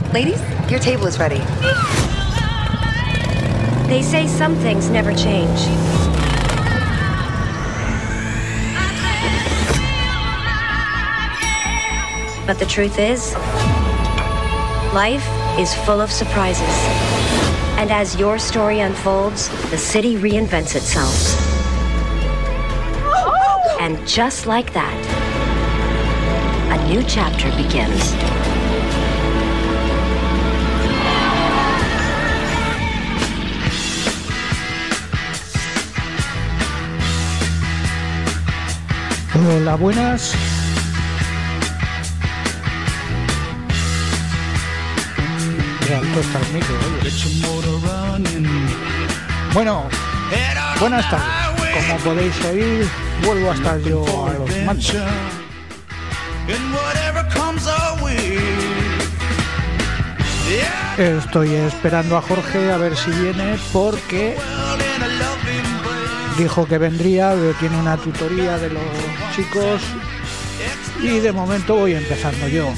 Ladies, your table is ready. They say some things never change. But the truth is, life is full of surprises. And as your story unfolds, the city reinvents itself. And just like that, a new chapter begins. Hola, buenas. Qué alto está el micro, oye. Bueno, buenas tardes. Como podéis oír, vuelvo a estar yo a los mandos. Estoy esperando a Jorge a ver si viene porque dijo que vendría, tiene una tutoría de los chicos y de momento voy empezando yo.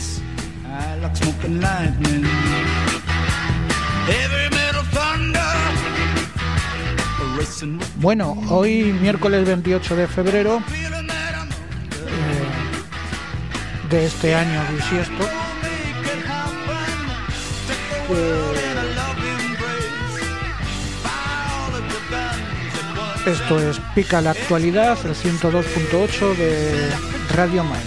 Bueno, hoy miércoles 28 de febrero de este año bisiesto, esto es Pica la Actualidad, el 102.8 de Radio Mai.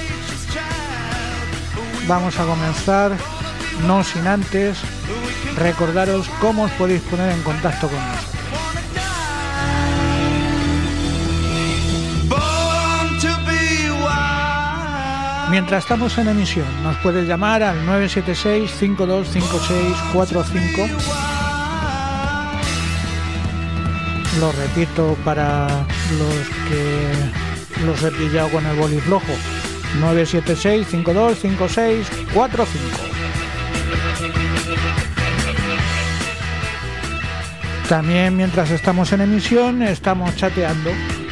Vamos a comenzar, no sin antes recordaros cómo os podéis poner en contacto con nosotros. Mientras estamos en emisión, nos puedes llamar al 976-525645. Lo repito para los que los he pillado con el boli flojo. 976-525645. También mientras estamos en emisión, estamos chateando.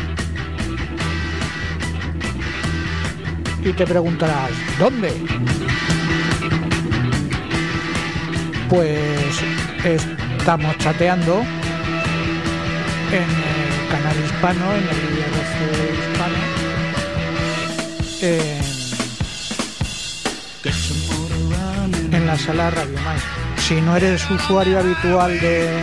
Y te preguntarás, ¿dónde? Pues estamos chateando en el canal hispano, en el IRC hispano, en la sala Radio Mai. Si no eres usuario habitual de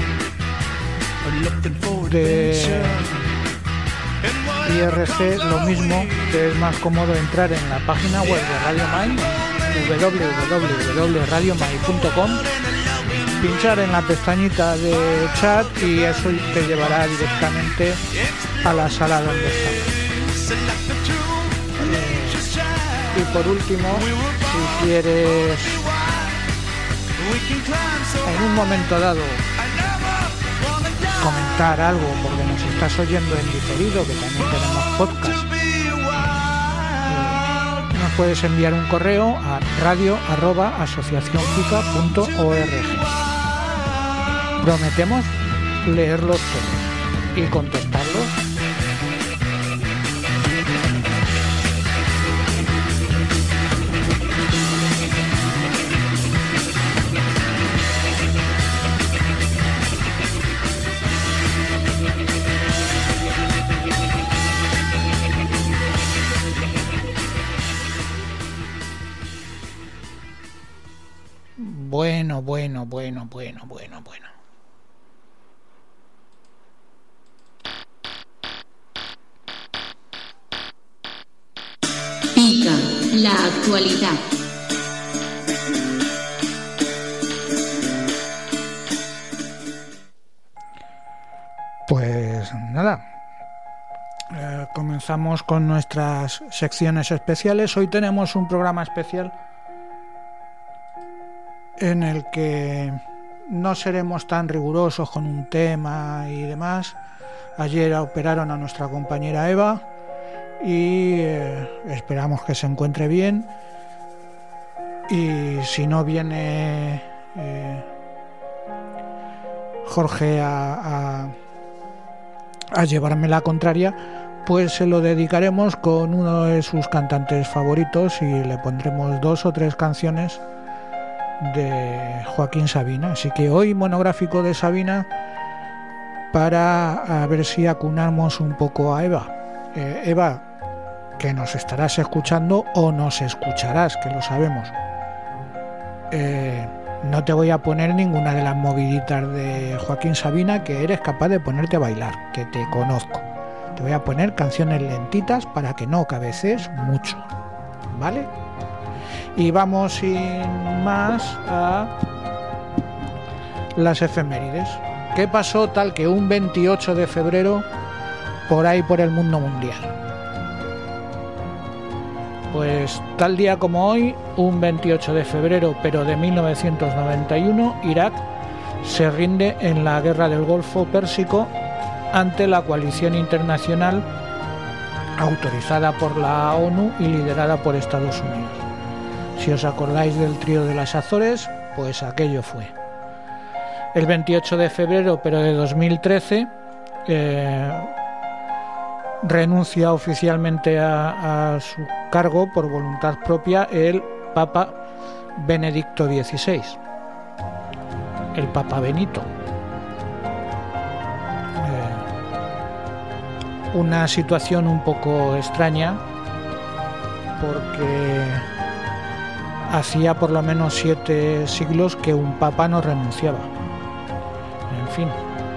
IRC, lo mismo, te es más cómodo entrar en la página web de Radio Mai, www.radiomai.com, pinchar en la pestañita de chat y eso te llevará directamente a la sala donde estamos. Y por último, si quieres en un momento dado comentar algo porque nos estás oyendo en diferido, que también tenemos podcast, nos puedes enviar un correo a radio@asociacionpica.org. Prometemos leerlos todos y contestarlos. Bueno. Pica la actualidad. Pues nada, comenzamos con nuestras secciones especiales. Hoy tenemos un programa especial en el que no seremos tan rigurosos con un tema y demás. Ayer operaron a nuestra compañera Eva y esperamos que se encuentre bien, y si no viene Jorge a llevarme la contraria, pues se lo dedicaremos con uno de sus cantantes favoritos y le pondremos 2 o 3 canciones de Joaquín Sabina. Así que hoy monográfico de Sabina, para a ver si acunamos un poco a Eva. Eva, que nos estarás escuchando o nos escucharás, que lo sabemos. No te voy a poner ninguna de las moviditas de Joaquín Sabina, que eres capaz de ponerte a bailar, que te conozco. Te voy a poner canciones lentitas para que no cabecees mucho, ¿vale? Y vamos sin más a las efemérides. ¿Qué pasó tal que un 28 de febrero por ahí por el mundo mundial? Pues tal día como hoy, un 28 de febrero pero de 1991, Irak se rinde en la guerra del Golfo Pérsico ante la coalición internacional autorizada por la ONU y liderada por Estados Unidos. Si os acordáis del trío de las Azores, pues aquello fue. El 28 de febrero pero de 2013 renuncia oficialmente a su cargo por voluntad propia el Papa Benedicto XVI, el Papa Benito. Una situación un poco extraña, porque hacía por lo menos 7 siglos que un papa no renunciaba. En fin.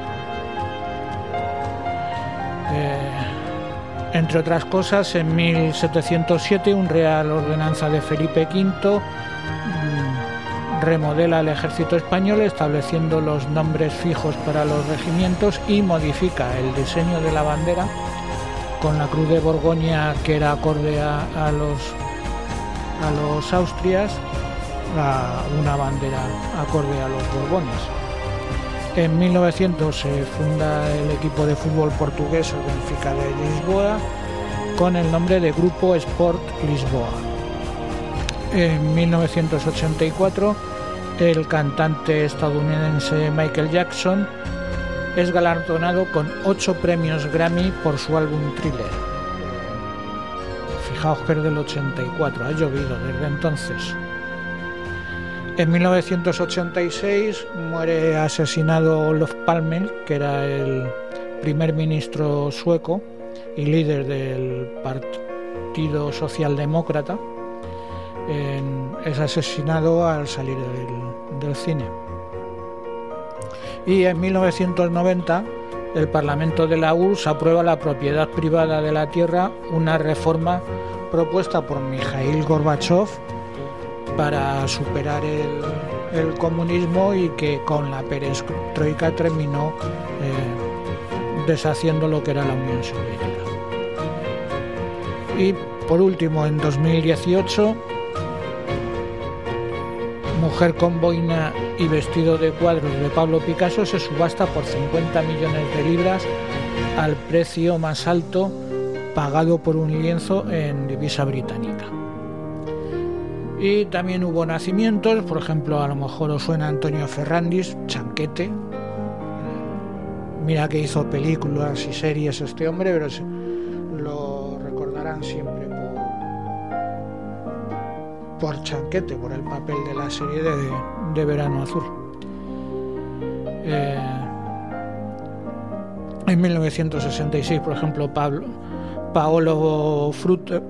Entre otras cosas, en 1707 un real ordenanza de Felipe V remodela el ejército español, estableciendo los nombres fijos para los regimientos y modifica el diseño de la bandera con la cruz de Borgoña, que era acorde a los Austrias, a una bandera acorde a los Borbones. En 1900 se funda el equipo de fútbol portugués, el Benfica de Lisboa, con el nombre de Grupo Sport Lisboa. En 1984, el cantante estadounidense Michael Jackson es galardonado con 8 premios Grammy por su álbum Thriller. Fijaos que es del 84, ha llovido desde entonces. En 1986 muere asesinado Olof Palme, que era el primer ministro sueco y líder del Partido Socialdemócrata. Es asesinado al salir del cine. Y en 1990 el Parlamento de la URSS aprueba la propiedad privada de la tierra, una reforma propuesta por Mikhail Gorbachev para superar el comunismo, y que con la perestroika terminó deshaciendo lo que era la Unión Soviética. Y por último, en 2018, Mujer con boina y vestido de cuadros de Pablo Picasso se subasta por 50 millones de libras, al precio más alto pagado por un lienzo en divisa británica. Y también hubo nacimientos, por ejemplo, a lo mejor os suena Antonio Ferrandis, Chanquete. Mira que hizo películas y series este hombre, pero lo recordarán siempre por Chanquete, por el papel de la serie de Verano Azul. En 1966, por ejemplo, Paolo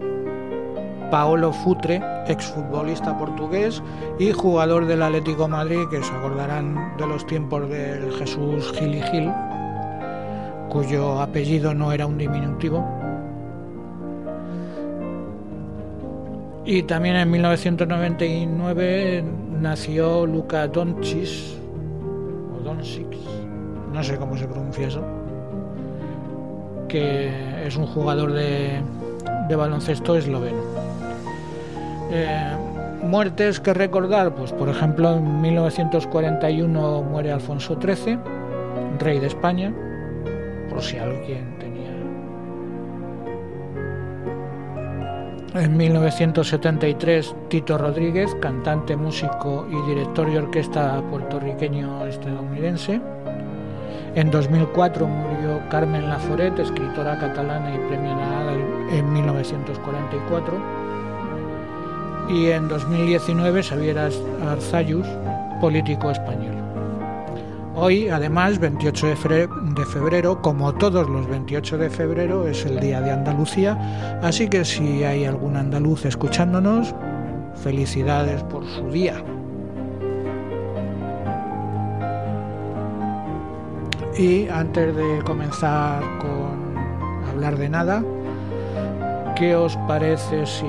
Futre, exfutbolista portugués y jugador del Atlético de Madrid, que se acordarán de los tiempos del Jesús Gil y Gil, cuyo apellido no era un diminutivo. Y también en 1999 nació Luka Doncic, no sé cómo se pronuncia eso, que es un jugador de baloncesto esloveno. Muertes que recordar, pues por ejemplo en 1941 muere Alfonso XIII, rey de España, por si alguien tenía. En 1973 Tito Rodríguez, cantante, músico y director de orquesta puertorriqueño estadounidense. En 2004 murió Carmen Laforet, escritora catalana y premio Nadal en 1944. y en 2019 Xavier Arzallus, político español. Hoy, además, 28 de febrero, como todos los 28 de febrero, es el Día de Andalucía, así que si hay algún andaluz escuchándonos, felicidades por su día. Y antes de comenzar con hablar de nada, ¿qué os parece si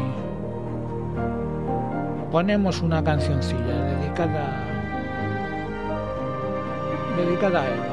ponemos una cancioncilla dedicada a Eva?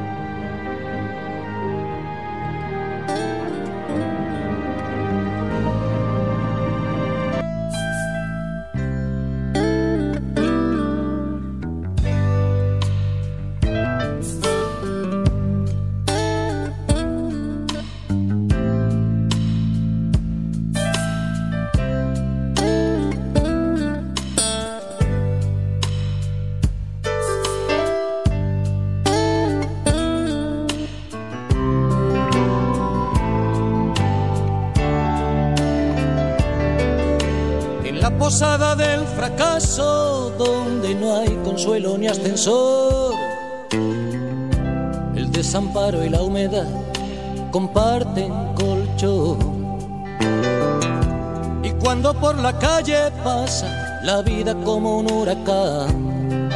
Posada del fracaso, donde no hay consuelo ni ascensor, el desamparo y la humedad comparten colchón. Y cuando por la calle pasa la vida como un huracán,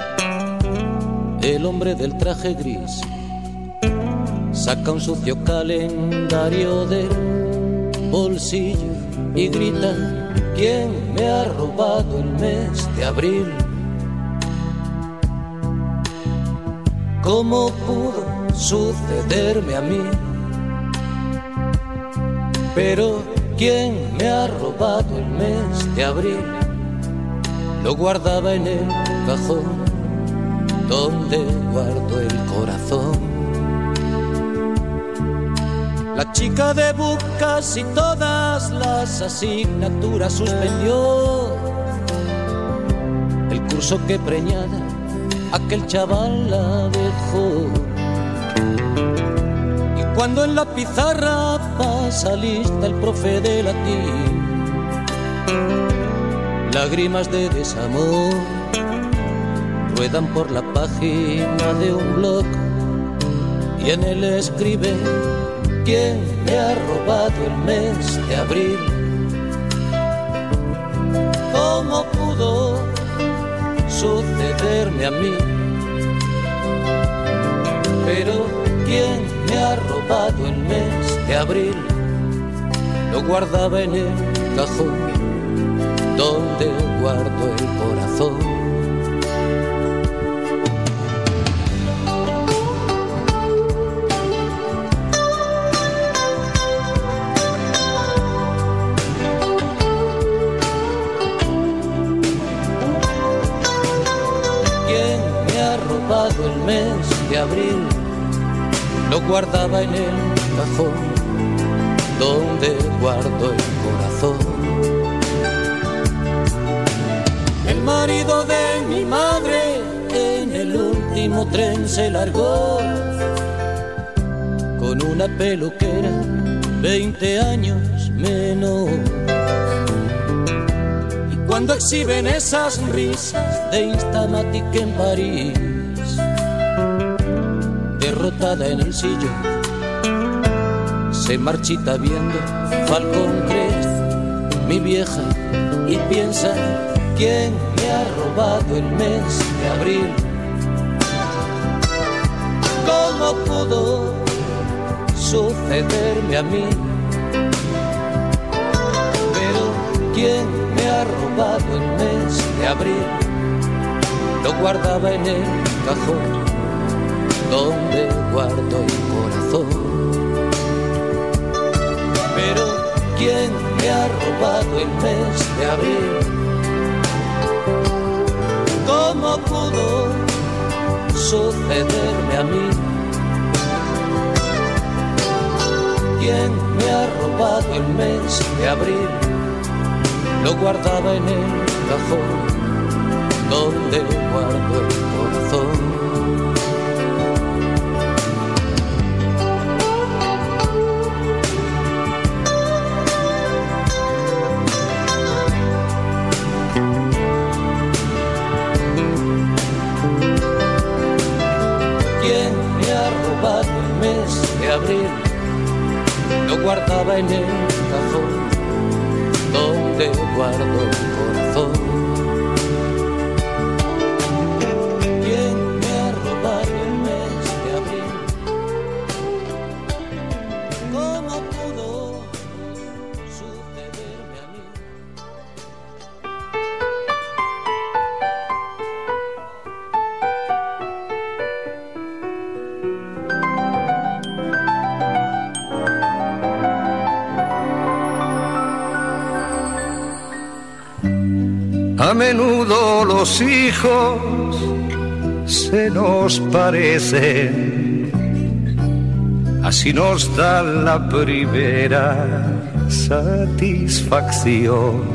el hombre del traje gris saca un sucio calendario del bolsillo y grita: ¿quién me ha robado el mes de abril? ¿Cómo pudo sucederme a mí? Pero ¿quién me ha robado el mes de abril? Lo guardaba en el cajón donde guardo el corazón. La chica de casi todas las asignaturas suspendió. El curso que preñada aquel chaval la dejó. Y cuando en la pizarra pasa lista el profe de latín, lágrimas de desamor ruedan por la página de un blog y en él escribe: ¿quién me ha robado el mes de abril? ¿Cómo pudo sucederme a mí? Pero ¿quién me ha robado el mes de abril? Lo guardaba en el cajón donde guardo el corazón. El mes de abril lo guardaba en el cajón donde guardo el corazón. El marido de mi madre en el último tren se largó con una peluquera 20 años menor. Y cuando exhiben esas risas de Instamatic en París, derrotada en el sillón, se marchita viendo Falcon Crest, mi vieja, y piensa: ¿quién me ha robado el mes de abril? ¿Cómo pudo sucederme a mí? Pero ¿quién me ha robado el mes de abril? Lo guardaba en el cajón donde guardo el corazón. Pero ¿quién me ha robado el mes de abril? ¿Cómo pudo sucederme a mí? ¿Quién me ha robado el mes de abril? Lo guardaba en el cajón donde guardo el corazón. guitarra en el cajón donde guardo el corazón. ¿Quién me ha robado el mes de abril? ¿Cómo pudo sucederme a mí? A menudo los hijos se nos parecen, así nos da la primera satisfacción.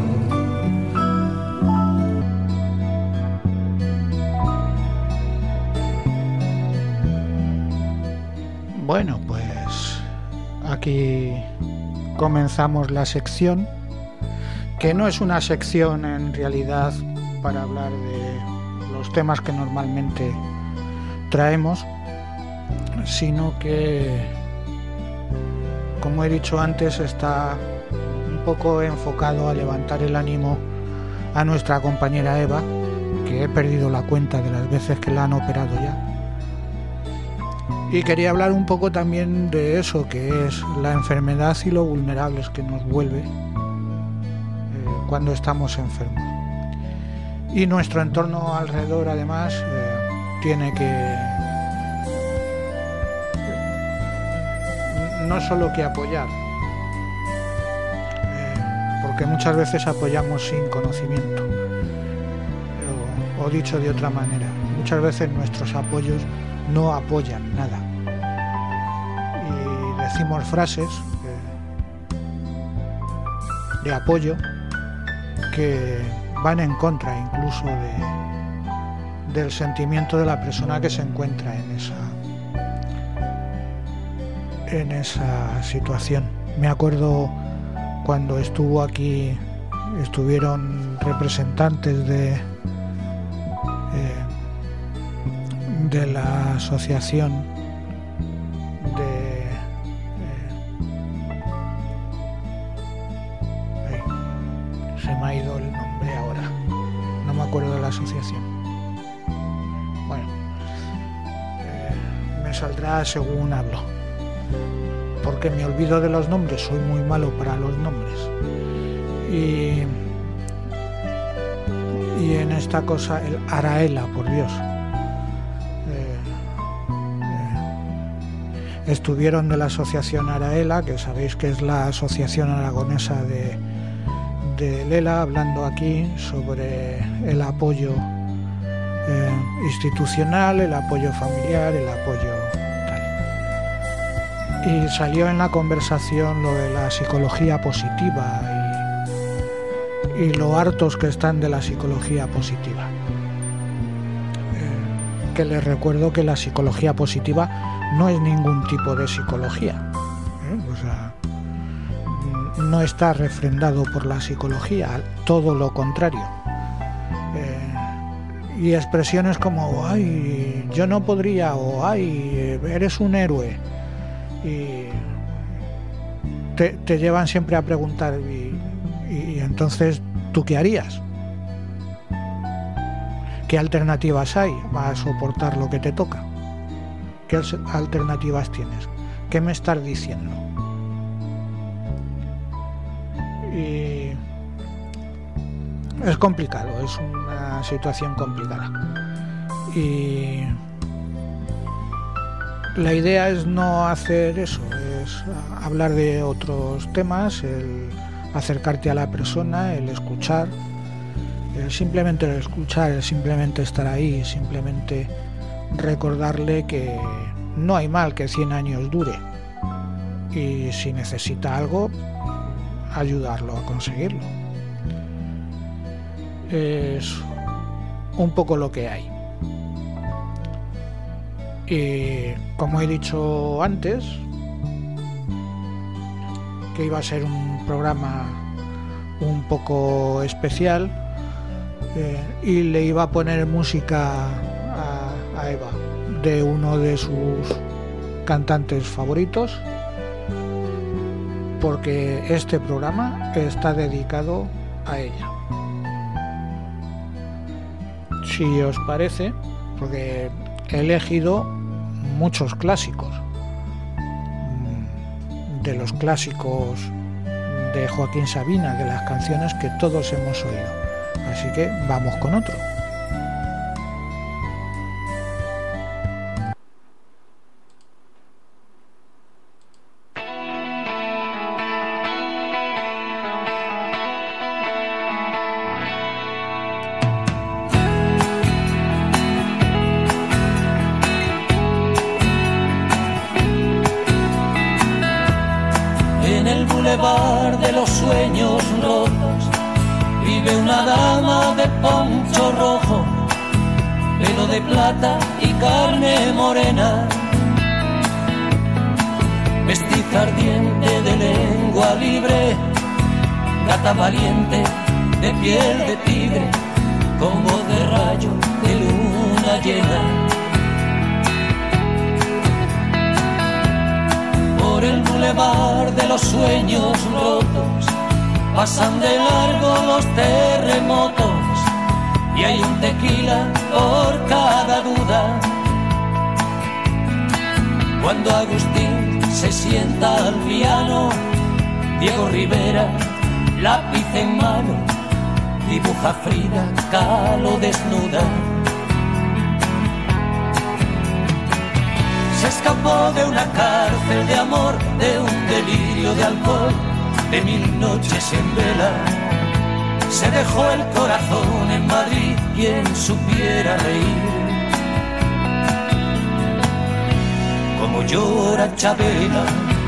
Bueno, pues aquí comenzamos la sección, que no es una sección en realidad para hablar de los temas que normalmente traemos, sino que, como he dicho antes, está un poco enfocado a levantar el ánimo a nuestra compañera Eva, que he perdido la cuenta de las veces que la han operado ya. Y quería hablar un poco también de eso, que es la enfermedad y lo vulnerables que nos vuelve cuando estamos enfermos. Y nuestro entorno alrededor, además, tiene que no solo que apoyar, porque muchas veces apoyamos sin conocimiento, o dicho de otra manera, muchas veces nuestros apoyos no apoyan nada, y decimos frases de apoyo que van en contra incluso del sentimiento de la persona que se encuentra en esa situación. Me acuerdo cuando estuvieron representantes de la asociación se me ha ido el nombre ahora, no me acuerdo de la asociación. Bueno, me saldrá según hablo, porque me olvido de los nombres, soy muy malo para los nombres. Y en esta cosa, el Araela, por Dios. Estuvieron de la asociación Araela, que sabéis que es la asociación aragonesa de Lela, hablando aquí sobre el apoyo institucional, el apoyo familiar, el apoyo tal. Y salió en la conversación lo de la psicología positiva y lo hartos que están de la psicología positiva. Que les recuerdo que la psicología positiva no es ningún tipo de psicología, o sea, no está refrendado por la psicología, todo lo contrario. Y expresiones como ay, yo no podría, o ay, eres un héroe, y te llevan siempre a preguntar y entonces ¿tú qué harías? ¿Qué alternativas hay para soportar lo que te toca? ¿Qué alternativas tienes? ¿Qué me estás diciendo? Y es complicado, es una situación complicada. Y la idea es no hacer eso, es hablar de otros temas, el acercarte a la persona, el escuchar, simplemente el escuchar, el simplemente estar ahí, simplemente recordarle que no hay mal que 100 años dure, y si necesita algo, ayudarlo a conseguirlo. Es un poco lo que hay. Y como he dicho antes, que iba a ser un programa un poco especial, y le iba a poner música a Eva de uno de sus cantantes favoritos, porque este programa está dedicado a ella. Si os parece, porque he elegido muchos clásicos, de los clásicos de Joaquín Sabina, de las canciones que todos hemos oído. Así que vamos con otro. De los sueños rotos vive una dama de poncho rojo, pelo de plata y carne morena, mestiza ardiente de lengua libre, gata valiente de piel de tigre, con voz de rayo de luna llena. Por el bulevar de los sueños rotos pasan de largo los terremotos y hay un tequila por cada duda. Cuando Agustín se sienta al piano, Diego Rivera, lápiz en mano, dibuja Frida Kahlo desnuda. Se escapó de una cárcel de amor, de un delirio de alcohol, de 1000 noches en vela. Se dejó el corazón en Madrid, quien supiera reír. Como llora Chabela.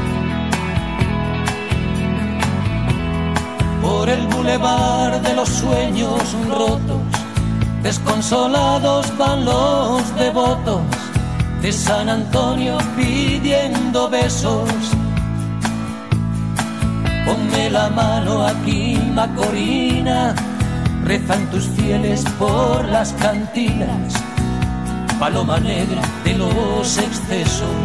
Por el bulevar de los sueños rotos, desconsolados van los devotos de San Antonio pidiendo besos. Ponme la mano aquí, Macorina, rezan tus fieles por las cantinas, paloma negra de los excesos.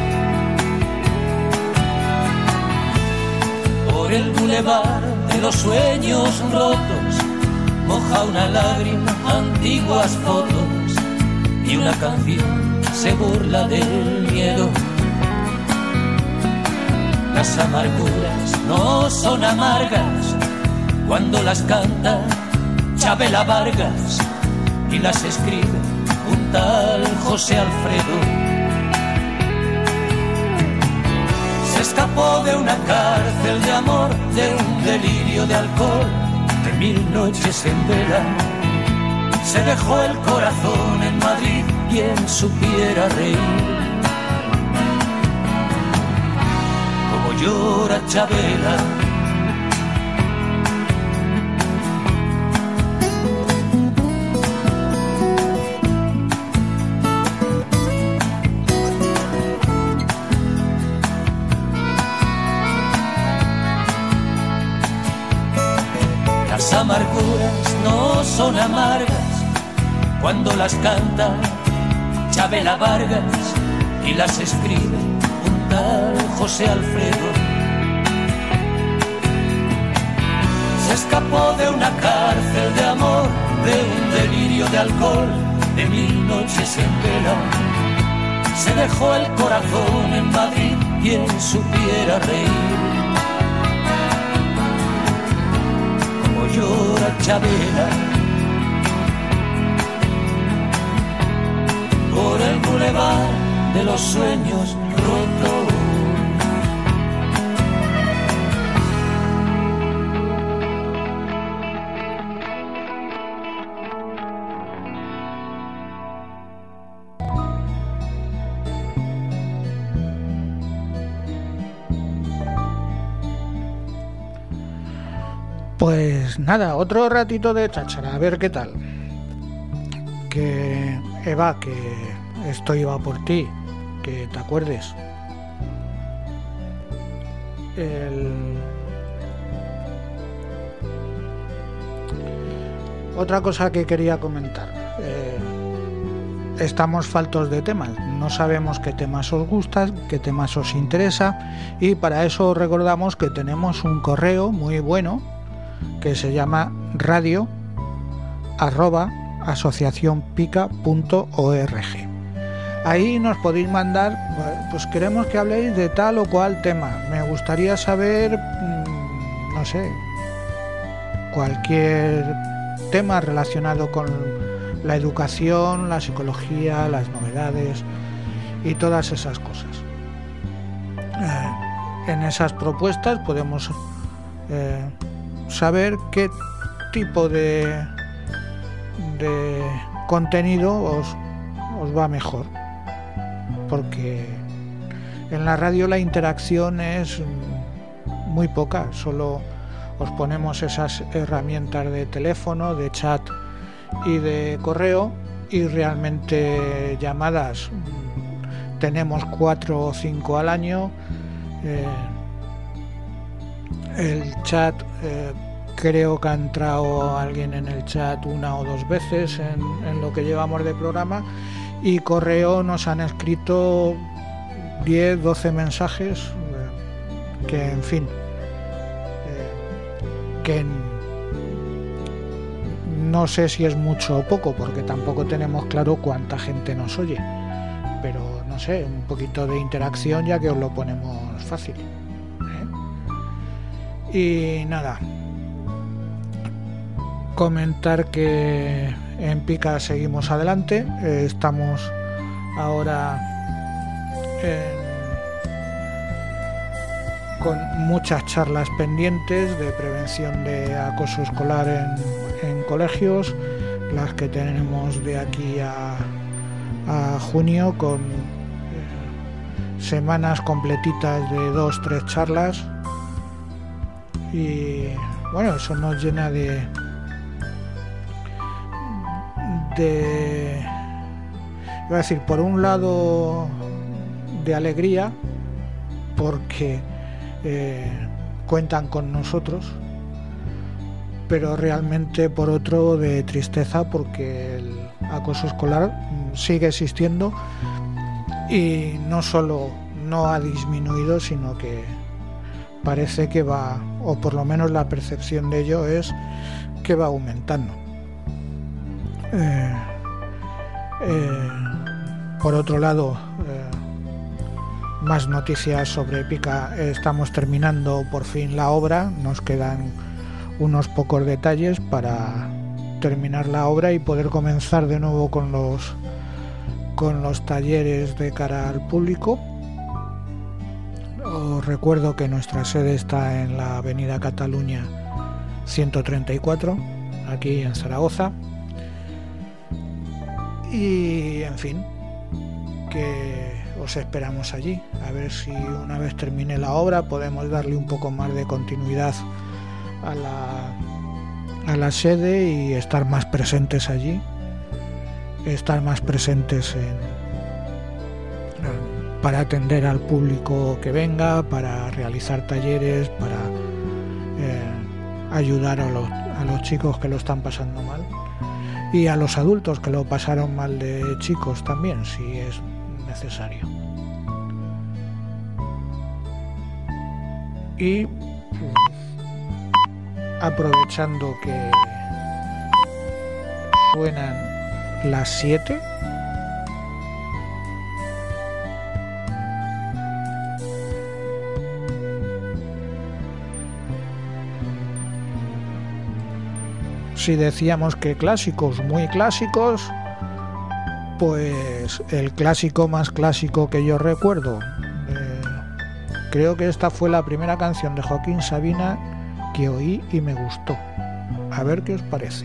Por el bulevar de los sueños rotos moja una lágrima antiguas fotos y una canción se burla del miedo. Las amarguras no son amargas cuando las canta Chabela Vargas y las escribe un tal José Alfredo. Se escapó de una cárcel de amor, de un delirio de alcohol, de 1000 noches en vela. Se dejó el corazón en Madrid, quien supiera reír. Como llora Chabela. Las amarguras no son amargas cuando las canta Chabela Vargas y las escribe un tal José Alfredo. Se escapó de una cárcel de amor, de un delirio de alcohol, de 1000 noches en vela. Se dejó el corazón en Madrid, quien supiera reír. Como llora Chabela. Por el bulevar de los sueños rotos. Pues nada, otro ratito de cháchara, a ver qué tal. Que Eva, que esto iba por ti, que te acuerdes. Otra cosa que quería comentar. estamos faltos de temas, no sabemos qué temas os gustan, qué temas os interesa, y para eso os recordamos que tenemos un correo muy bueno que se llama radio@asociacionpica.org. Ahí nos podéis mandar, pues queremos que habléis de tal o cual tema, me gustaría saber, no sé, cualquier tema relacionado con la educación, la psicología, las novedades y todas esas cosas. En esas propuestas podemos saber qué tipo de contenido os va mejor, porque en la radio la interacción es muy poca, solo os ponemos esas herramientas de teléfono, de chat y de correo, y realmente llamadas tenemos 4 o 5 al año. El chat, creo que ha entrado alguien en el chat 1 o 2 veces en lo que llevamos de programa, y correo nos han escrito 10, 12 mensajes, que en fin, que no sé si es mucho o poco, porque tampoco tenemos claro cuánta gente nos oye, pero no sé, un poquito de interacción ya que os lo ponemos fácil, Y nada, comentar que en Pica seguimos adelante, estamos ahora con muchas charlas pendientes de prevención de acoso escolar en colegios, las que tenemos de aquí a junio, con semanas completitas de 2-3 charlas, y bueno, eso nos llena de iba a decir, por un lado de alegría, porque cuentan con nosotros, pero realmente por otro de tristeza, porque el acoso escolar sigue existiendo, y no solo no ha disminuido, sino que parece que va, o por lo menos la percepción de ello es que va aumentando. Por otro lado, más noticias sobre Pica. Estamos terminando por fin la obra, nos quedan unos pocos detalles para terminar la obra y poder comenzar de nuevo con los talleres de cara al público. Os recuerdo que nuestra sede está en la Avenida Cataluña 134, aquí en Zaragoza. Y en fin, que os esperamos allí, a ver si una vez termine la obra podemos darle un poco más de continuidad a la sede y estar más presentes allí, estar más presentes para atender al público que venga, para realizar talleres, para ayudar a los chicos que lo están pasando mal, y a los adultos que lo pasaron mal de chicos también, si es necesario. Y aprovechando que suenan las 7, si decíamos que clásicos, muy clásicos, pues el clásico más clásico que yo recuerdo, creo que esta fue la primera canción de Joaquín Sabina que oí y me gustó. A ver qué os parece.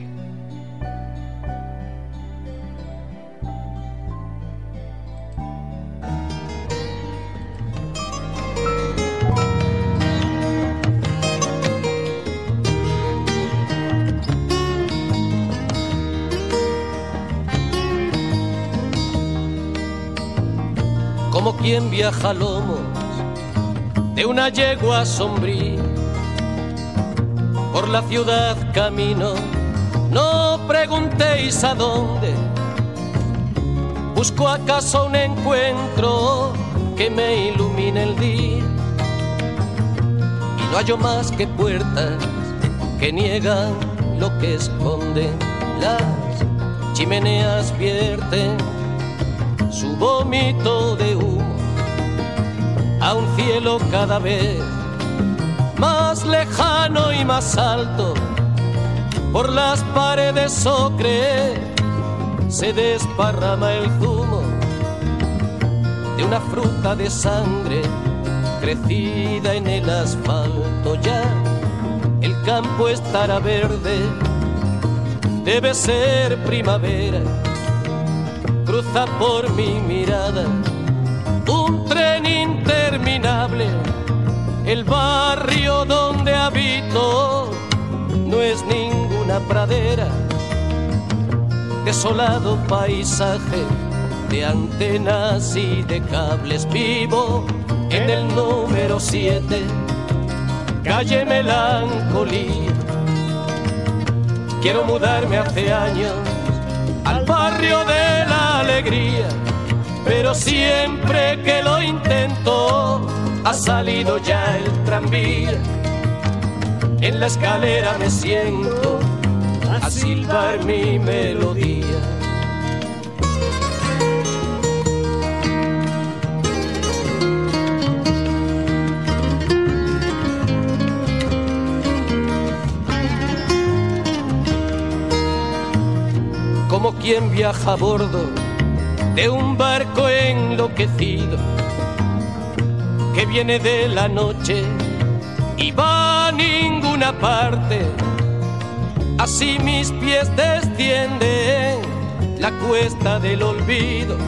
Como quien viaja a lomos de una yegua sombría, por la ciudad camino, no preguntéis a dónde, Busco acaso un encuentro que me ilumine el día y no hallo más que puertas que niegan lo que esconden. Las chimeneas vierten su vómito de humo a un cielo cada vez más lejano y más alto. Por las paredes ocre se desparrama el zumo de una fruta de sangre crecida en el asfalto. Ya el campo estará verde, debe ser primavera. Cruza por mi mirada un tren interminable. El barrio donde habito no es ninguna pradera, desolado paisaje de antenas y de cables. Vivo en el número 7, calle Melancolía. Quiero mudarme hace años al barrio de la alegría, pero siempre que lo intento ha salido ya el tranvía. En la escalera me siento a silbar mi melodía. Como quien viaja a bordo de un barco enloquecido que viene de la noche y va a ninguna parte. Así mis pies descienden la cuesta del olvido,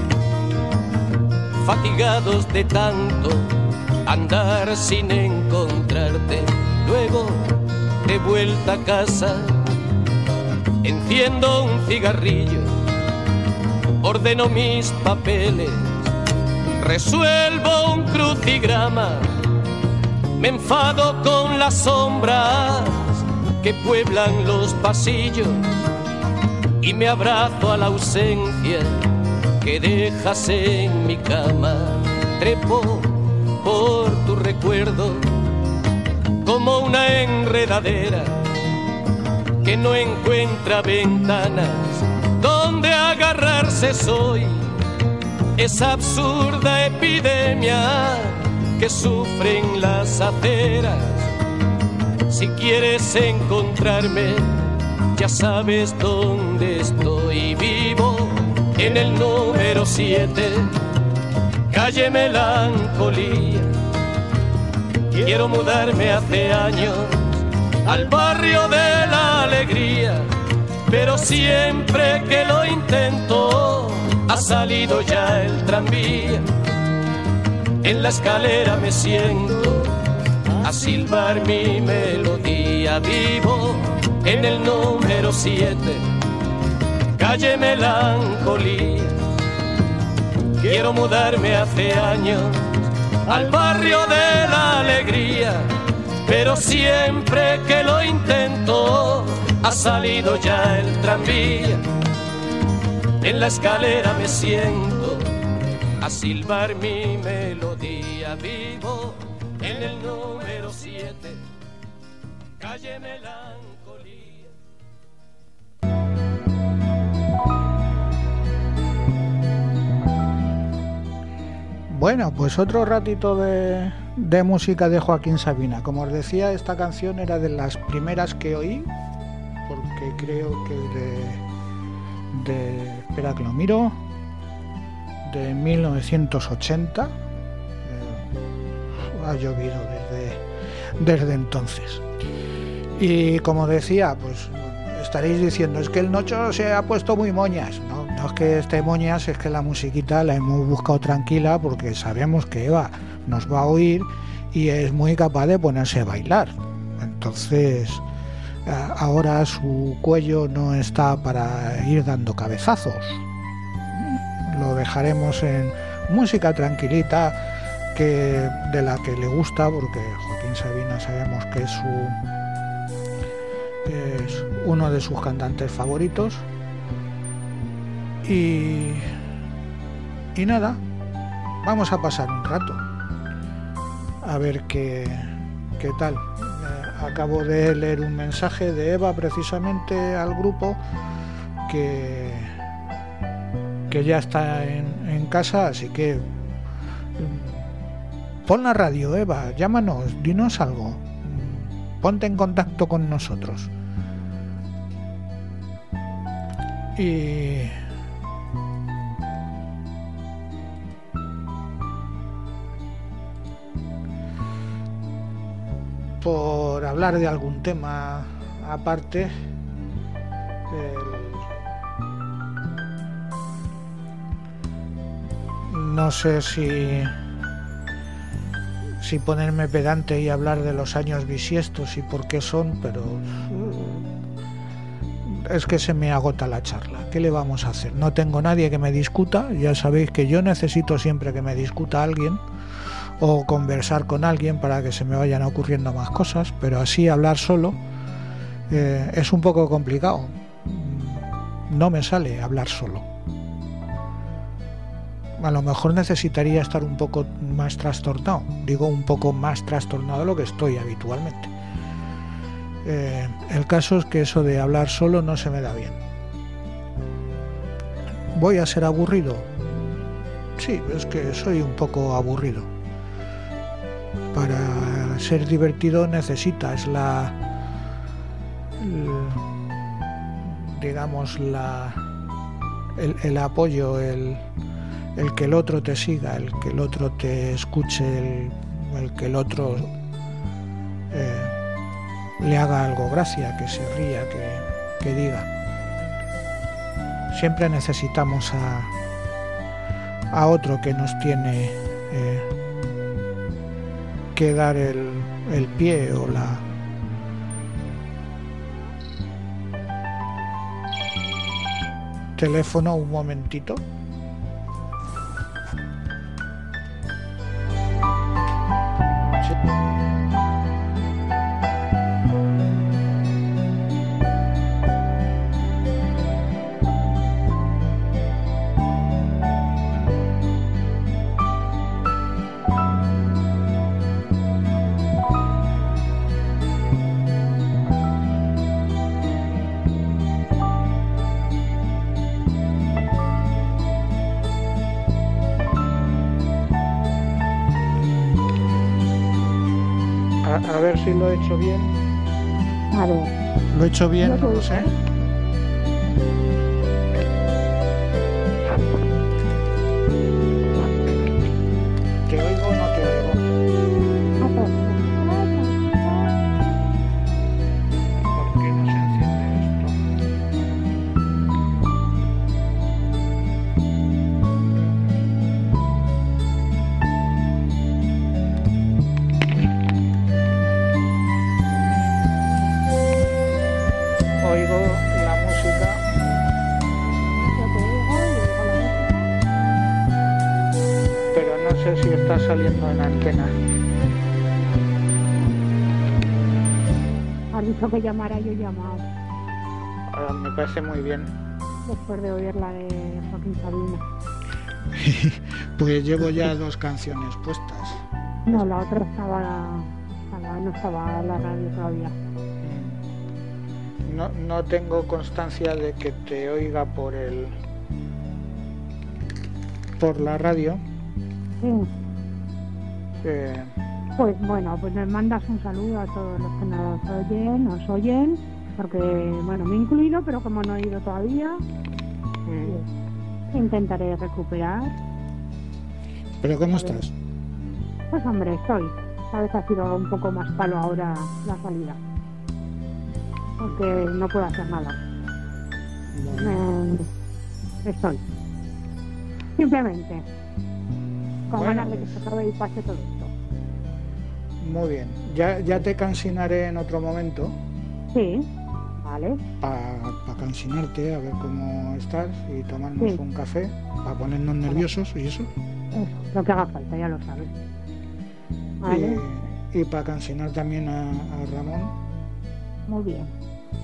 fatigados de tanto andar sin encontrarte. Luego, de vuelta a casa, enciendo un cigarrillo, ordeno mis papeles, resuelvo un crucigrama, me enfado con las sombras que pueblan los pasillos y me abrazo a la ausencia que dejas en mi cama. Trepo por tu recuerdo como una enredadera que no encuentra ventanas donde agarrarse. Soy esa absurda epidemia que sufren las aceras. Si quieres encontrarme, ya sabes dónde estoy. Vivo en el número 7, calle Melancolía. Quiero mudarme hace años al barrio de la alegría, pero siempre que lo intento ha salido ya el tranvía. En la escalera me siento a silbar mi melodía. Vivo en el número 7, calle Melancolía. Quiero mudarme hace años al barrio de la alegría, pero siempre que lo intento ha salido ya el tranvía. En la escalera me siento a silbar mi melodía. Vivo en el número 7, calle Melancolía. Bueno, pues otro ratito de música de Joaquín Sabina. Como os decía, esta canción era de las primeras que oí, porque creo que espera que lo miro, de 1980. Ha llovido desde entonces. Y como decía, pues estaréis diciendo, es que el Nocho se ha puesto muy moñas. No es que esté moñas, es que la musiquita la hemos buscado tranquila porque sabemos que Eva nos va a oír y es muy capaz de ponerse a bailar. Entonces, ahora su cuello no está para ir dando cabezazos. Lo dejaremos en música tranquilita, de la que le gusta, porque Joaquín Sabina sabemos que es uno de sus cantantes favoritos. Y Y nada, vamos a pasar un rato a ver qué tal. Acabo de leer un mensaje de Eva precisamente al grupo que ya está en casa, así que pon la radio, Eva, llámanos, dinos algo, ponte en contacto con nosotros. Y por hablar de algún tema aparte, no sé si ponerme pedante y hablar de los años bisiestos y por qué son, pero es que se me agota la charla. ¿Qué le vamos a hacer? No tengo nadie que me discuta. Ya sabéis que yo necesito siempre que me discuta alguien o conversar con alguien para que se me vayan ocurriendo más cosas, pero así hablar solo es un poco complicado. No me sale hablar solo. A lo mejor necesitaría estar un poco más trastornado. Digo un poco más trastornado de lo que estoy habitualmente. El caso es que eso de hablar solo no se me da bien. ¿Voy a ser aburrido? Sí, es que soy un poco aburrido. Para ser divertido necesitas el apoyo, el que el otro te siga, el que el otro te escuche, el que el otro le haga algo gracia, que se ría, que diga. Siempre necesitamos a otro que nos tiene que dar el pie o la... Teléfono, un momentito. A ver si lo he hecho bien. A ver. ¿Lo he hecho bien? No lo sé. ¿Te oigo o no te oigo? ¿Por qué no se enciende Oigo la música. Pero no sé si está saliendo en antena. Has dicho que llamara, yo he llamado. Me parece muy bien. Después de oír la de Joaquín Sabina. Pues llevo ya 2 canciones puestas. No, la otra no estaba en la radio todavía. No tengo constancia de que te oiga por la radio. Sí. Pues bueno, pues nos mandas un saludo a todos los que nos oyen, porque bueno, me he incluido, pero como no he ido todavía, intentaré recuperar. ¿Pero cómo estás? Pues hombre, estoy. Esta vez ha sido un poco más palo ahora la salida. Porque no puedo hacer nada. Bueno. Estoy. Simplemente. Con Bueno, ganas de que se acabe y pase todo esto. Muy bien. Ya te cansinaré en otro momento. Sí, vale. Para cansinarte, a ver cómo estás y tomarnos un café, para ponernos nerviosos y eso. Eso, lo que haga falta, ya lo sabes. Vale. Y para cansinar también a Ramón. Muy bien.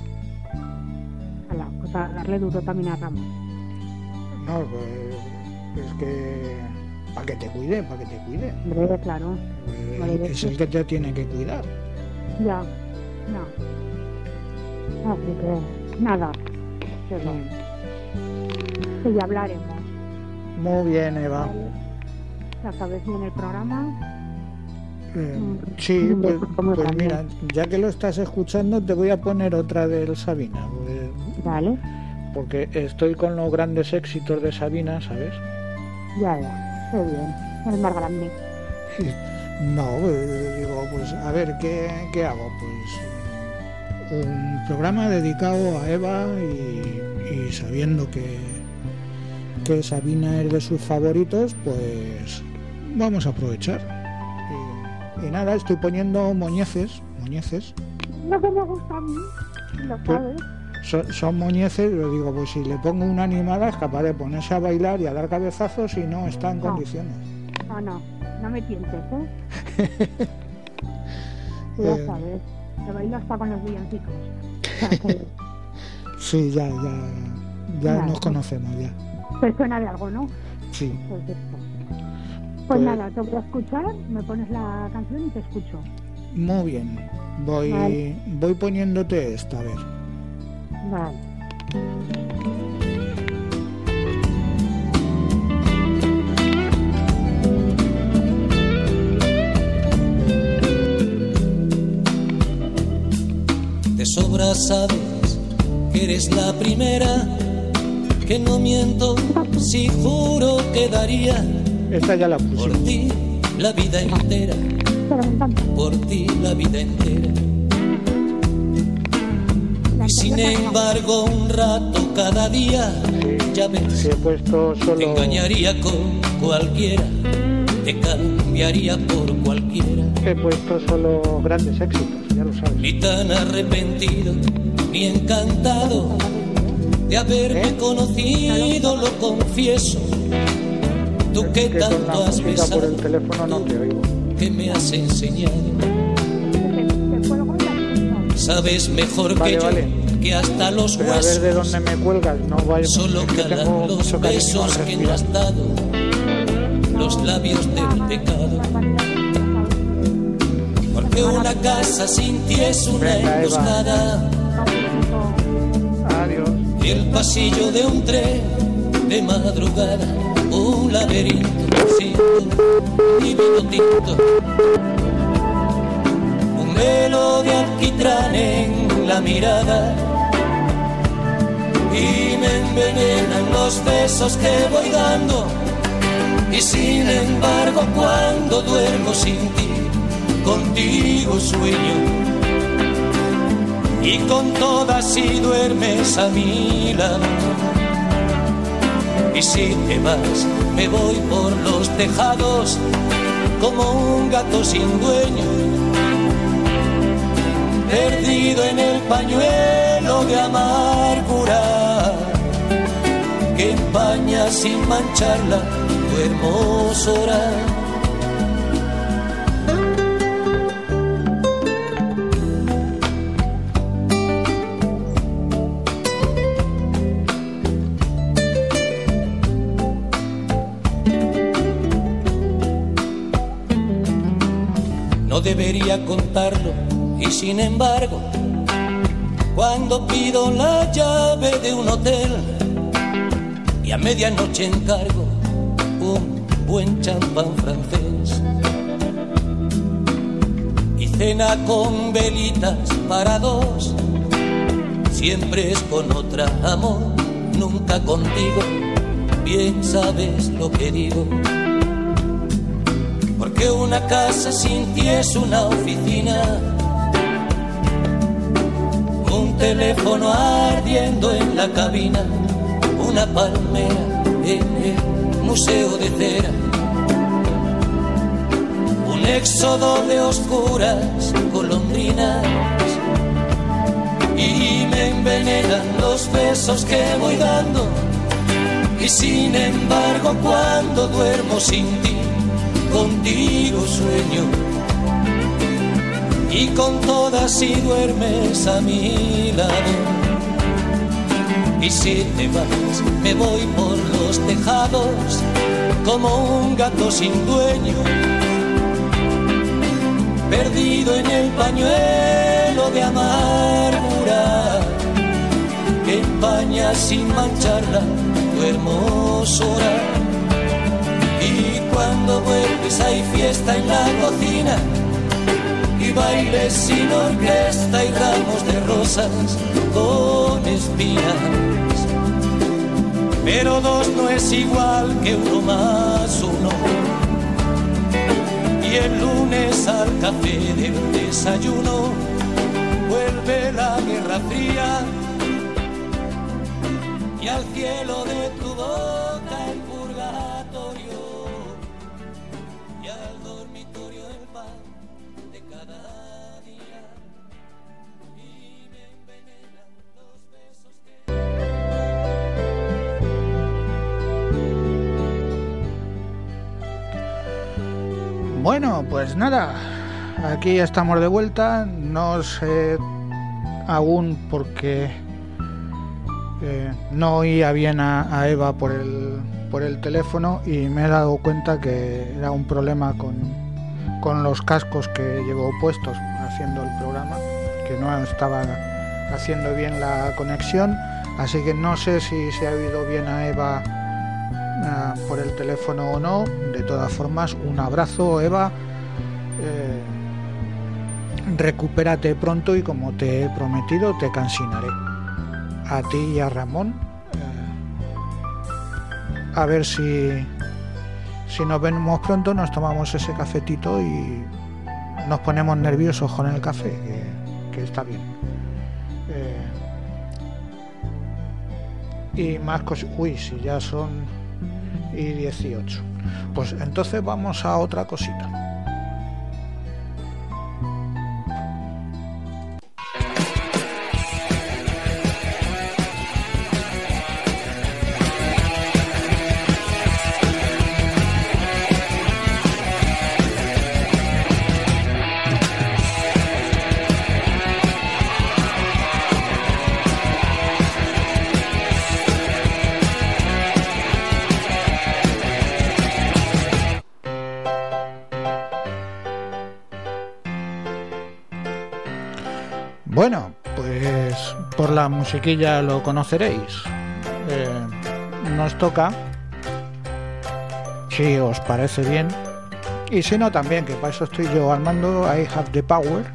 Pues a darle duro también a Ramón. No, pues Es que para que te cuide. Hombre, claro. Es el que te tiene que cuidar. Ya, no. Así que, nada. Que bien. Que ya hablaremos. Muy bien, Eva. Vale. ¿Ya sabes bien el programa? Sí, pues mira, ya que lo estás escuchando, te voy a poner otra del Sabina. Vale. Porque estoy con los grandes éxitos de Sabina, ¿sabes? Ya, qué bien. El más grande. No, digo, pues a ver, ¿qué hago? Pues un programa dedicado a Eva y sabiendo que Sabina es de sus favoritos, pues vamos a aprovechar. Y nada, estoy poniendo moñeces. Lo que me gusta a mí, lo sabes. Son moñeces, lo digo, pues si le pongo una animada es capaz de ponerse a bailar y a dar cabezazos y no está en condiciones. No me tientes, ¿eh? Ya sabes, te bailo hasta con los villancicos. Sí, ya nos conocemos ya. Te suena de algo, ¿no? Sí. Pues nada, te voy a escuchar, me pones la canción y te escucho. Muy bien, voy poniéndote esta, a ver. Vale. De sobra sabes que eres la primera, que no miento si juro que daría esta ya la puse. Por ti la vida entera, por ti la vida entera. Y sin embargo un rato cada día, ya ves, he puesto solo... te engañaría con cualquiera, te cambiaría por cualquiera. He puesto solo grandes éxitos, ya lo sabes. Ni tan arrepentido, ni encantado de haberme conocido, lo confieso. Tú que tanto has besado, por el teléfono no te oigo. Que me has enseñado. Sabes mejor que yo que hasta los huesos. A ver de dónde me cuelgas, no vayas. Solo calan los besos que no has dado, los labios del pecado. Porque una casa sin ti es una emboscada. Adiós. Y el pasillo de un tren de madrugada, un laberinto sin divino tinto, un velo de alquitrán en la mirada, y me envenenan los besos que voy dando. Y sin embargo cuando duermo sin ti, contigo sueño, y con todas si duermes a mi lado. Y si te vas, me voy por los tejados como un gato sin dueño, perdido en el pañuelo de amargura que empaña sin mancharla tu hermosura. No debería contarlo y sin embargo, cuando pido la llave de un hotel y a medianoche encargo un buen champán francés y cena con velitas para dos, siempre es con otra, amor, nunca contigo, bien sabes lo que digo. Porque una casa sin ti es una oficina, un teléfono ardiendo en la cabina, una palmera en el museo de cera, un éxodo de oscuras golondrinas, y me envenenan los besos que voy dando. Y sin embargo cuando duermo sin ti, contigo sueño, y con todas si duermes a mi lado. Y si te vas, me voy por los tejados como un gato sin dueño, perdido en el pañuelo de amargura que empaña sin mancharla tu hermosura. Y cuando vuelves hay fiesta en la cocina y bailes sin orquesta y ramos de rosas con espinas. Pero dos no es igual que uno más uno. Y el lunes al café del desayuno vuelve la guerra fría y al cielo de tu boca el purgatorio y al dormitorio el pan de cada día. Y me envenenan los besos que... Bueno, pues nada, aquí estamos de vuelta. No sé aún porque no oía bien a Eva por el teléfono y me he dado cuenta que era un problema con los cascos que llevo puestos haciendo el programa, que no estaba haciendo bien la conexión, así que no sé si se ha oído bien a Eva por el teléfono o no. De todas formas, un abrazo, Eva, recupérate pronto y como te he prometido te cansinaré a ti y a Ramón, a ver si nos vemos pronto, nos tomamos ese cafetito y nos ponemos nerviosos con el café, que está bien. Y más cosas. Uy, si ya son y 18. Pues entonces vamos a otra cosita. Bueno, pues por la musiquilla lo conoceréis. Nos toca, si os parece bien, y si no también, que para eso estoy yo al mando. I have the power.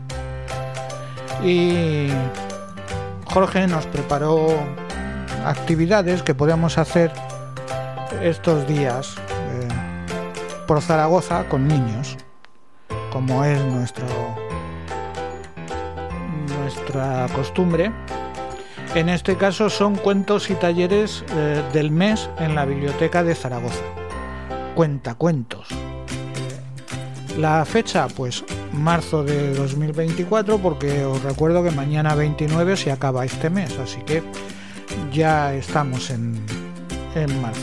Y Jorge nos preparó actividades que podemos hacer estos días por Zaragoza con niños, como es nuestra costumbre. En este caso son cuentos y talleres del mes en la biblioteca de Zaragoza. Cuentacuentos. La fecha, pues marzo de 2024, porque os recuerdo que mañana 29 se acaba este mes, así que ya estamos en marzo.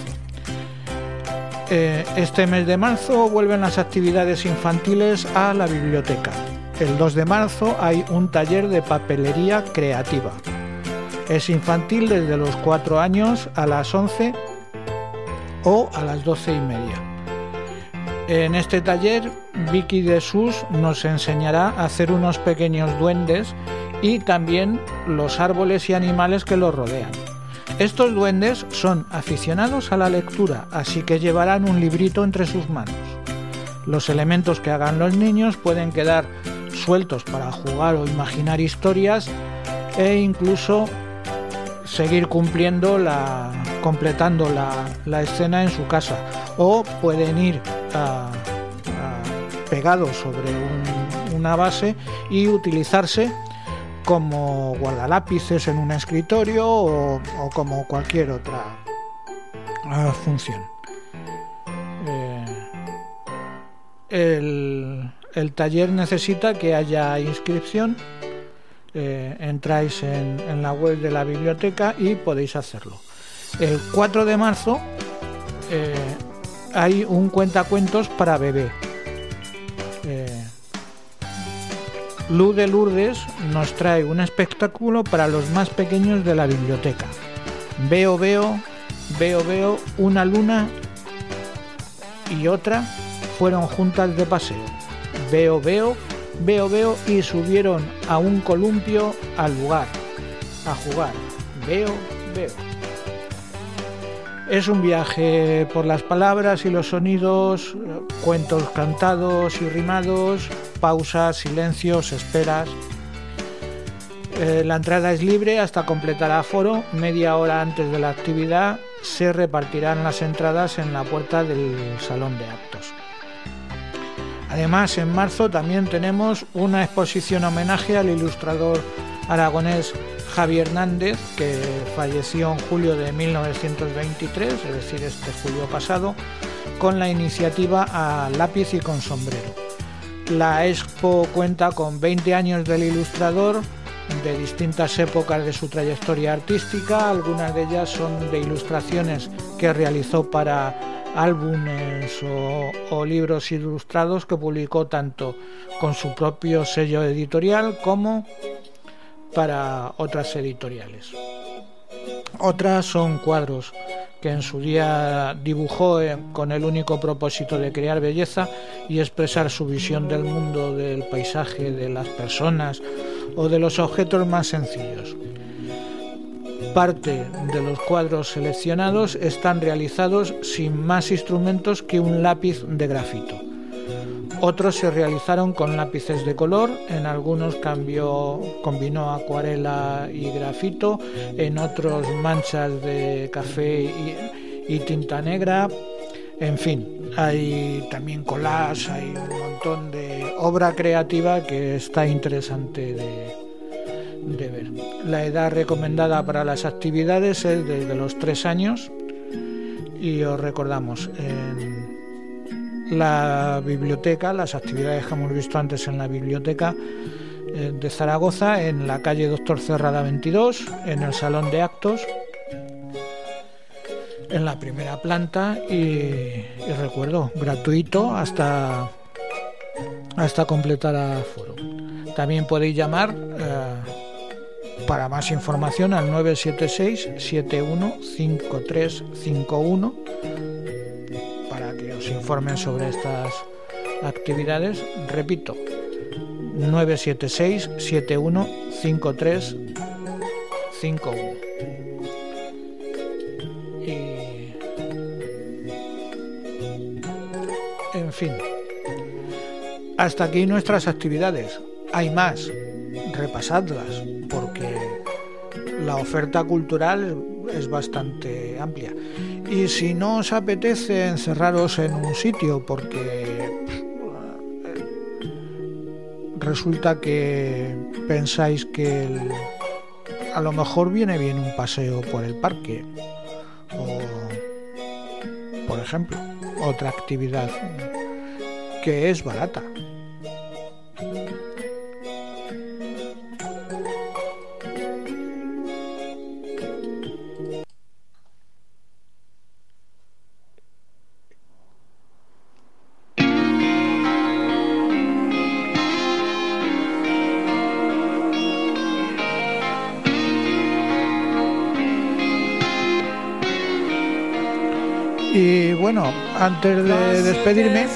Este mes de marzo vuelven las actividades infantiles a la biblioteca. El 2 de marzo hay un taller de papelería creativa. Es infantil desde los 4 años a las 11 o a las 12:30. En este taller, Vicky de Sus nos enseñará a hacer unos pequeños duendes y también los árboles y animales que los rodean. Estos duendes son aficionados a la lectura, así que llevarán un librito entre sus manos. Los elementos que hagan los niños pueden quedar sueltos para jugar o imaginar historias e incluso seguir completando la escena en su casa, o pueden ir pegados sobre una base y utilizarse como guardalápices en un escritorio o como cualquier otra función. El taller necesita que haya inscripción. Entráis en la web de la biblioteca y podéis hacerlo. El 4 de marzo hay un cuentacuentos para bebé. Lu de Lourdes nos trae un espectáculo para los más pequeños de la biblioteca. Veo, una luna y otra fueron juntas de paseo. Veo y subieron a un columpio al lugar, a jugar. Veo. Es un viaje por las palabras y los sonidos, cuentos cantados y rimados, pausas, silencios, esperas. La entrada es libre hasta completar aforo. Media hora antes de la actividad se repartirán las entradas en la puerta del salón de actos. Además, en marzo también tenemos una exposición homenaje al ilustrador aragonés Javi Hernández, que falleció en julio de 1923, es decir, este julio pasado, con la iniciativa A lápiz y con sombrero. La expo cuenta con 20 años del ilustrador, de distintas épocas de su trayectoria artística. Algunas de ellas son de ilustraciones que realizó para álbumes o libros ilustrados que publicó tanto con su propio sello editorial como para otras editoriales. Otras son cuadros que en su día dibujó con el único propósito de crear belleza y expresar su visión del mundo, del paisaje, de las personas o de los objetos más sencillos. Parte de los cuadros seleccionados están realizados sin más instrumentos que un lápiz de grafito. Otros se realizaron con lápices de color, en algunos combinó acuarela y grafito, en otros manchas de café y tinta negra. En fin, hay también collage, hay un montón de obra creativa que está interesante de ver. La edad recomendada para las actividades es desde los 3 años y os recordamos, en la biblioteca, las actividades que hemos visto antes en la biblioteca de Zaragoza, en la calle Doctor Cerrada 22, en el salón de actos, en la primera planta y recuerdo, gratuito hasta completar aforo. También podéis llamar para más información al 976-715351 para que os informen sobre estas actividades. Repito, 976-715351. Y en fin, hasta aquí nuestras actividades. Hay más, repasadlas, porque la oferta cultural es bastante amplia. Y si no os apetece encerraros en un sitio porque resulta que pensáis que a lo mejor viene bien un paseo por el parque o, por ejemplo, otra actividad que es barata. Y bueno, antes de despedirme,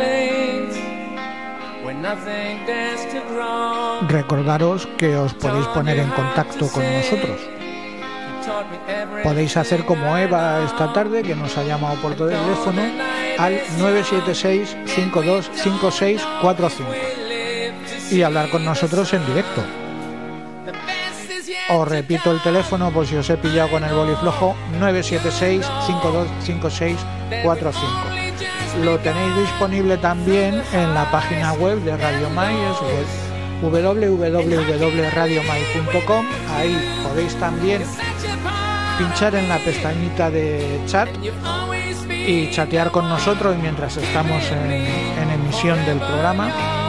recordaros que os podéis poner en contacto con nosotros. Podéis hacer como Eva esta tarde, que nos ha llamado por teléfono al 976-525645 y hablar con nosotros en directo. Os repito el teléfono por si os he pillado con el boli flojo: 976-525645. Lo tenéis disponible también en la página web de Radio Mai, es www.radiomai.com. Ahí podéis también pinchar en la pestañita de chat y chatear con nosotros mientras estamos en emisión del programa.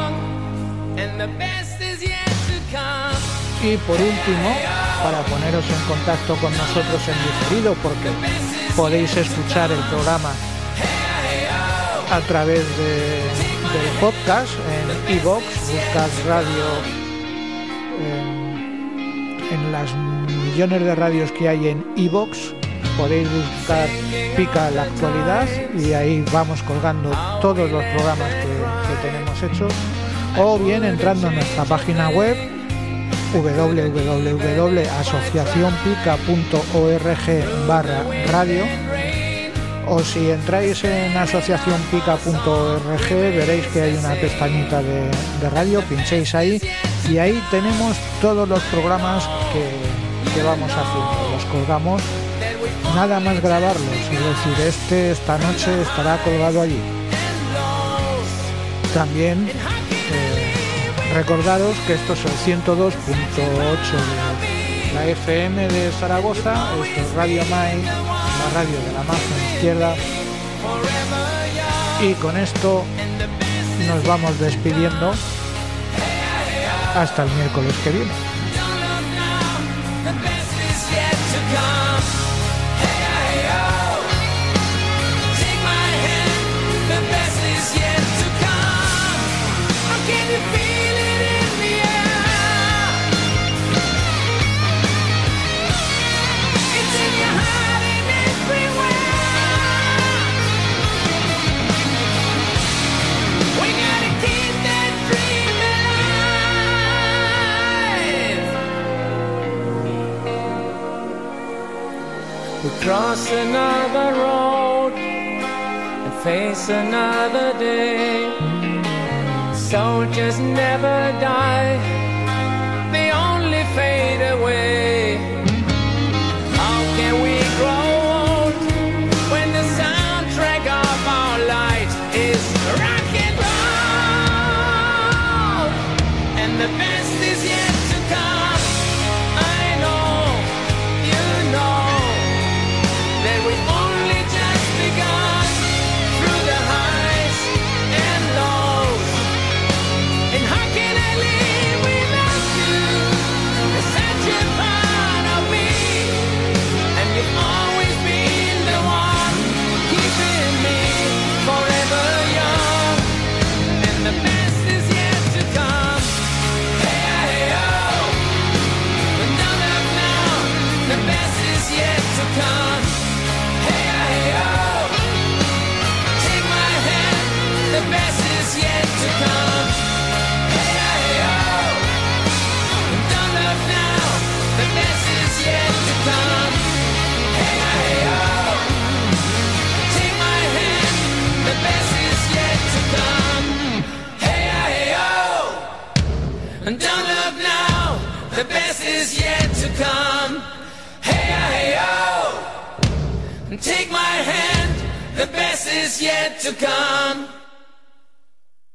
Y por último, para poneros en contacto con nosotros en diferido, porque podéis escuchar el programa a través del podcast en iVoox, buscad radio en las millones de radios que hay en iVoox. Podéis buscar Pica la Actualidad y ahí vamos colgando todos los programas que tenemos hechos, o bien entrando en nuestra página web www.asociacionpica.org/radio, o si entráis en asociacionpica.org veréis que hay una pestañita de radio, pinchéis ahí y ahí tenemos todos los programas que vamos haciendo, los colgamos nada más grabarlos, es decir, esta noche estará colgado allí. También recordaros que esto es el 102.8 de la FM de Zaragoza, esto es Radio Mai, la radio de la margen izquierda, y con esto nos vamos despidiendo hasta el miércoles que viene. We cross another road and face another day. Soldiers never die, they only fade away. How can we grow old when the soundtrack of our life is rock and roll? And the best is yet to come. I know, you know, that we've only just begun through the highs and lows. And how can I live without you? You're such a part of me, and you've always been the one keeping me forever young. And the best is yet to come. Hey, hey, oh. But no, no, no, the best is yet to come. The best is yet to come. Hey, hey, oh. Don't look now. The best is yet to come. Hey, hey, oh. Take my hand. The best is yet to come. Hey, hey, oh. And don't look now. The best is yet to come. Hey, hey, oh. And take my hand. The best is yet to come.